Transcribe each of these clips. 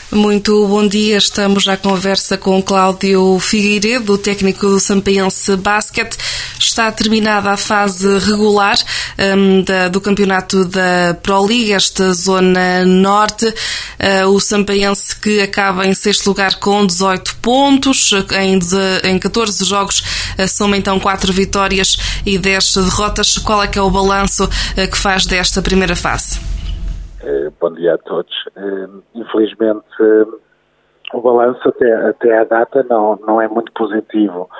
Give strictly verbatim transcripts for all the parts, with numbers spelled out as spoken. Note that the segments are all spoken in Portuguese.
Muito bom dia, estamos à conversa com Cláudio Figueiredo, técnico do Sampaense Basket. Está terminada a fase regular um, da, do campeonato da Pro League, esta zona norte. Uh, o Sampaense, que acaba em sexto lugar com dezoito pontos, em, em catorze jogos, uh, soma então quatro vitórias e dez derrotas. Qual é que é o balanço uh, que faz desta primeira fase? Bom dia a todos. Infelizmente, o balanço até, até à data não, não é muito positivo.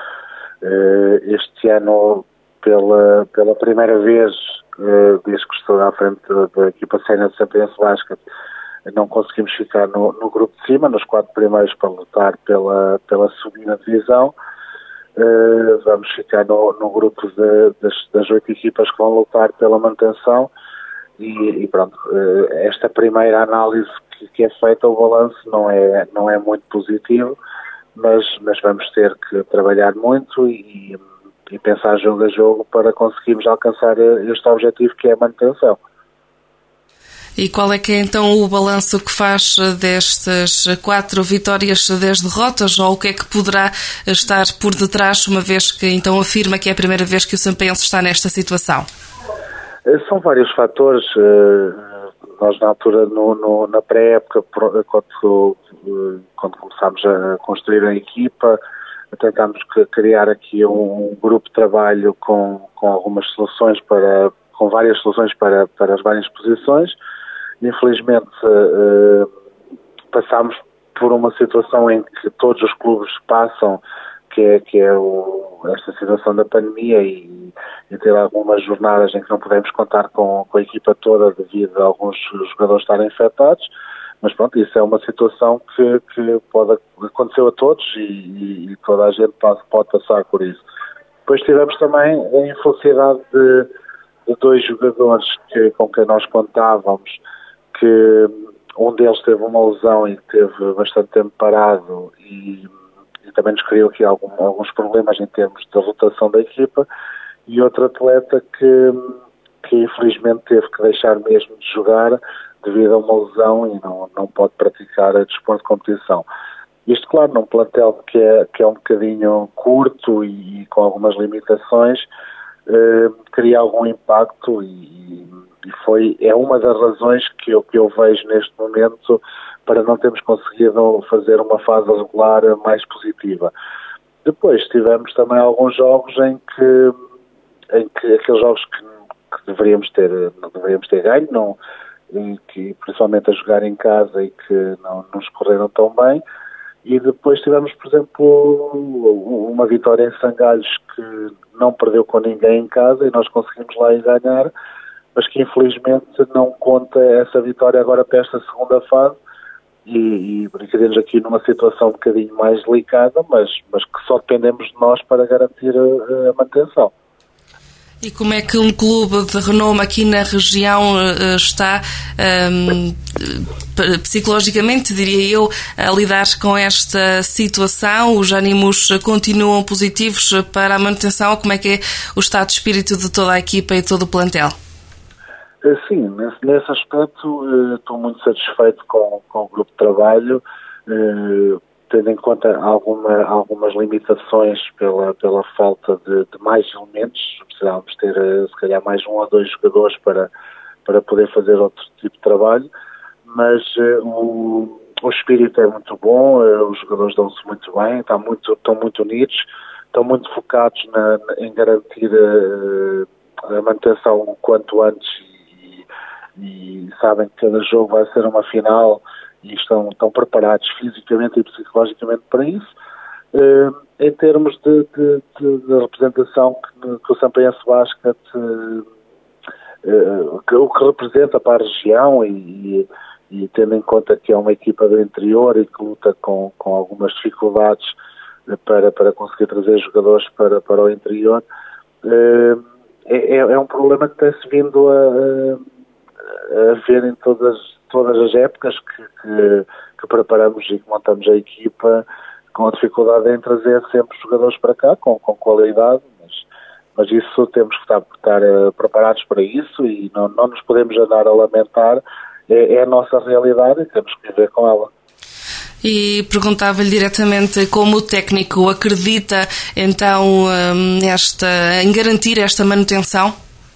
Este ano, pela, pela primeira vez, desde que estou à frente da equipa sénior do Sampaense Basket, não conseguimos ficar no, no grupo de cima, nos quatro primeiros, para lutar pela, pela subida de divisão. Vamos ficar no, no grupo de, das, das oito equipas que vão lutar pela manutenção. E, e pronto, esta primeira análise que, que é feita, o balanço não é, não é muito positivo, mas, mas vamos ter que trabalhar muito e, e pensar jogo a jogo para conseguirmos alcançar este objetivo, que é a manutenção. E qual é que é então o balanço que faz destas quatro vitórias, dez derrotas, ou o que é que poderá estar por detrás, uma vez que então afirma que é a primeira vez que o Sampaense está nesta situação? São vários fatores. Nós, na altura, no, no, na pré-época, quando, quando começámos a construir a equipa, tentámos criar aqui um grupo de trabalho com, com algumas soluções, para, com várias soluções para, para as várias posições. Infelizmente, passámos por uma situação em que todos os clubes passam, que é, que é o, esta situação da pandemia e, e ter algumas jornadas em que não podemos contar com, com a equipa toda devido a alguns jogadores estarem infectados, mas pronto, isso é uma situação que, que pode acontecer a todos e, e toda a gente pode, pode passar por isso. Depois tivemos também a infelicidade de, de dois jogadores que, com quem nós contávamos, que um deles teve uma lesão e teve bastante tempo parado e e também nos criou aqui algum, alguns problemas em termos da rotação da equipa, e outro atleta que, que infelizmente teve que deixar mesmo de jogar devido a uma lesão e não, não pode praticar a desporto de competição. Isto, claro, num plantel que é, que é um bocadinho curto e, e com algumas limitações, eh, cria algum impacto e, e foi, é uma das razões que eu, que eu vejo neste momento para não termos conseguido fazer uma fase regular mais positiva. Depois tivemos também alguns jogos em que, em que aqueles jogos que, que deveríamos ter, não deveríamos ter ganho, não, e que, principalmente a jogar em casa, e que não nos correram tão bem. E depois tivemos, por exemplo, uma vitória em Sangalhos que não perdeu com ninguém em casa e nós conseguimos lá ir ganhar, mas que infelizmente não conta essa vitória agora para esta segunda fase. E, e brincaremos aqui numa situação um bocadinho mais delicada, mas, mas que só dependemos de nós para garantir a, a manutenção. E como é que um clube de renome aqui na região uh, está um, psicologicamente, diria eu, a lidar com esta situação? Os ânimos continuam positivos para a manutenção? Como é que é o estado de espírito de toda a equipa e todo o plantel? Sim, nesse, nesse aspecto uh, estou muito satisfeito com, com o grupo de trabalho, uh, tendo em conta alguma, algumas limitações pela, pela falta de, de mais elementos. Precisávamos ter uh, se calhar mais um ou dois jogadores para, para poder fazer outro tipo de trabalho, mas uh, o, o espírito é muito bom, uh, os jogadores dão-se muito bem, estão muito, estão muito unidos, estão muito focados na, na, em garantir uh, a manutenção o quanto antes, e sabem que cada jogo vai ser uma final e estão, estão preparados fisicamente e psicologicamente para isso. Uh, em termos de, de, de, de representação que, que o Sampaense Basket, uh, uh, que, o que representa para a região e, e, e tendo em conta que é uma equipa do interior e que luta com, com algumas dificuldades para, para conseguir trazer jogadores para, para o interior, uh, é, é um problema que tem-se vindo a, a a ver em todas, todas as épocas que, que, que preparamos e que montamos a equipa, com a dificuldade em trazer sempre jogadores para cá, com, com qualidade, mas, mas isso temos que estar, estar uh, preparados para isso e não, não nos podemos andar a lamentar, é, é a nossa realidade e temos que viver com ela. E perguntava-lhe diretamente como o técnico acredita então nesta, em garantir esta manutenção?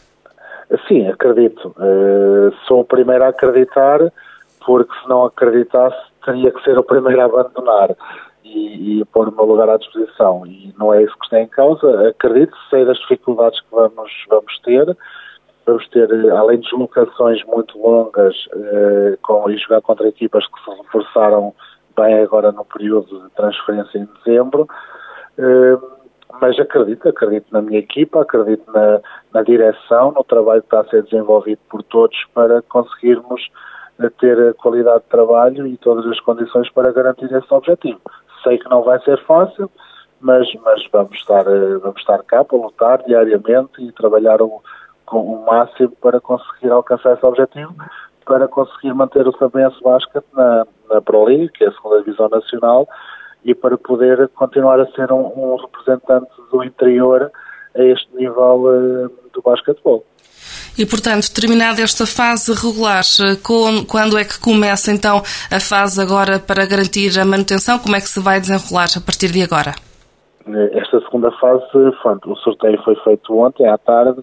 Sim, acredito. Uh, sou o primeiro a acreditar, porque se não acreditasse teria que ser o primeiro a abandonar e, e pôr o meu lugar à disposição. E não é isso que está em causa. Acredito, sei das dificuldades que vamos, vamos ter. Vamos ter, além de deslocações muito longas uh, com, e jogar contra equipas que se reforçaram bem agora no período de transferência em dezembro, uh, mas acredito, acredito na minha equipa, acredito na, na direção, no trabalho que está a ser desenvolvido por todos para conseguirmos uh, ter qualidade de trabalho e todas as condições para garantir esse objetivo. Sei que não vai ser fácil, mas, mas vamos, estar, uh, vamos estar cá para lutar diariamente e trabalhar o, com o máximo para conseguir alcançar esse objetivo, para conseguir manter o Sampaense Basket na, na Pro League, que é a segunda divisão nacional, e para poder continuar a ser um, um representante do interior a este nível uh, do basquetebol. E, portanto, terminada esta fase regular, com, quando é que começa então a fase agora para garantir a manutenção? Como é que se vai desenrolar a partir de agora? Esta segunda fase, o sorteio foi feito ontem à tarde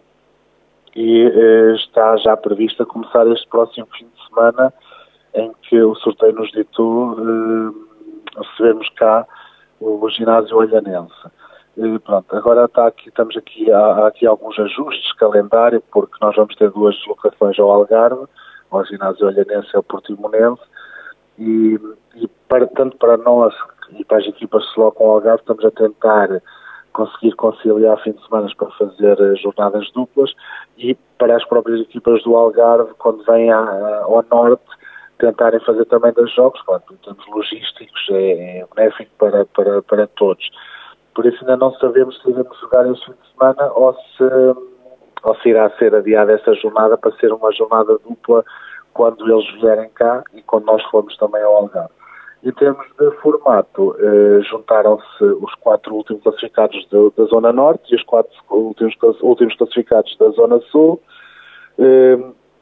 e uh, está já prevista começar este próximo fim de semana, em que o sorteio nos ditou uh, recebemos cá o, o ginásio olhanense. E, pronto, agora está aqui, estamos aqui, há, há aqui alguns ajustes de calendário, porque nós vamos ter duas deslocações ao Algarve, ao ginásio olhanense e ao Portimonense, e, e para, tanto para nós e para as equipas que se colocam ao Algarve, estamos a tentar conseguir conciliar fim de semana para fazer jornadas duplas, e para as próprias equipas do Algarve, quando vêm ao norte, tentarem fazer também dois jogos, claro, em termos logísticos é, é benéfico para, para, para todos. Por isso ainda não sabemos se iremos jogar esse fim de semana ou se, ou se irá ser adiada essa jornada para ser uma jornada dupla quando eles vierem cá e quando nós formos também ao Algarve. Em termos de formato, eh, juntaram-se os quatro últimos classificados de, da Zona Norte e os quatro últimos, últimos classificados da Zona Sul. Eh,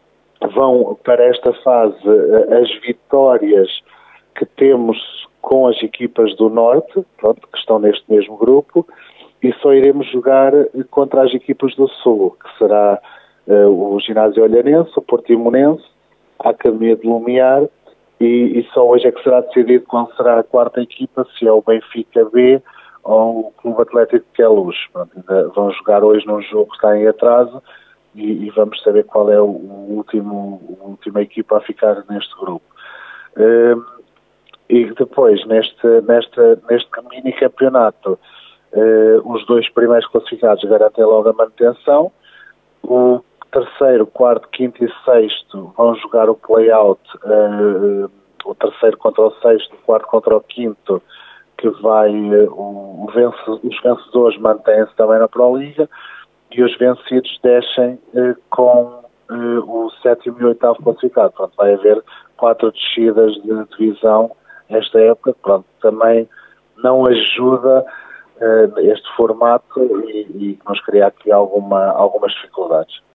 vão para esta fase as vitórias que temos com as equipas do Norte, pronto, que estão neste mesmo grupo, e só iremos jogar contra as equipas do Sul, que será uh, o Ginásio Olhanense, o Portimonense, a Academia de Lumiar, e, e só hoje é que será decidido qual será a quarta equipa, se é o Benfica B ou o Clube Atlético de Queluz. Pronto, ainda vão jogar hoje num jogo que está em atraso, E, e vamos saber qual é o, o último, a última equipa a ficar neste grupo. Uh, e depois, neste, neste, neste mini campeonato, uh, os dois primeiros classificados garantem logo a manutenção. O terceiro, quarto, quinto e sexto vão jogar o play-out, uh, o terceiro contra o sexto, o quarto contra o quinto, que vai, uh, o, o vence, os vencedores mantêm-se também na Pro Liga, e os vencidos descem eh, com eh, o sétimo e o oitavo classificado. Pronto, vai haver quatro descidas de divisão esta época. Pronto, também não ajuda eh, este formato e, e nos cria aqui alguma, algumas dificuldades.